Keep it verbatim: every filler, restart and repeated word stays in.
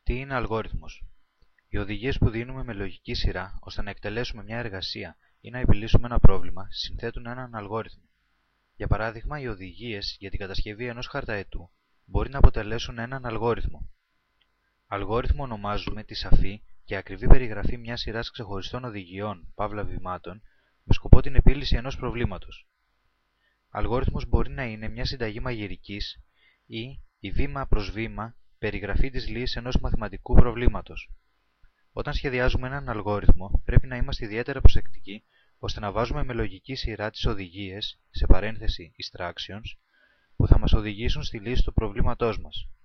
Τι είναι αλγόριθμος? Οι οδηγίες που δίνουμε με λογική σειρά ώστε να εκτελέσουμε μια εργασία ή να επιλύσουμε ένα πρόβλημα συνθέτουν έναν αλγόριθμο. Για παράδειγμα, οι οδηγίες για την κατασκευή ενός χαρταετού μπορεί να αποτελέσουν έναν αλγόριθμο. Αλγόριθμο ονομάζουμε τη σαφή και ακριβή περιγραφή μιας σειράς ξεχωριστών οδηγιών παύλα βημάτων με σκοπό την επίλυση ενός προβλήματος. Αλγόριθμος μπορεί να είναι μια συνταγή μαγειρικής ή η βήμα προς βήμα περιγραφή της λύσης ενός μαθηματικού προβλήματος. Όταν σχεδιάζουμε έναν αλγόριθμο, πρέπει να είμαστε ιδιαίτερα προσεκτικοί ώστε να βάζουμε με λογική σειρά τις οδηγίες, σε παρένθεση instructions, που θα μας οδηγήσουν στη λύση του προβλήματός μας.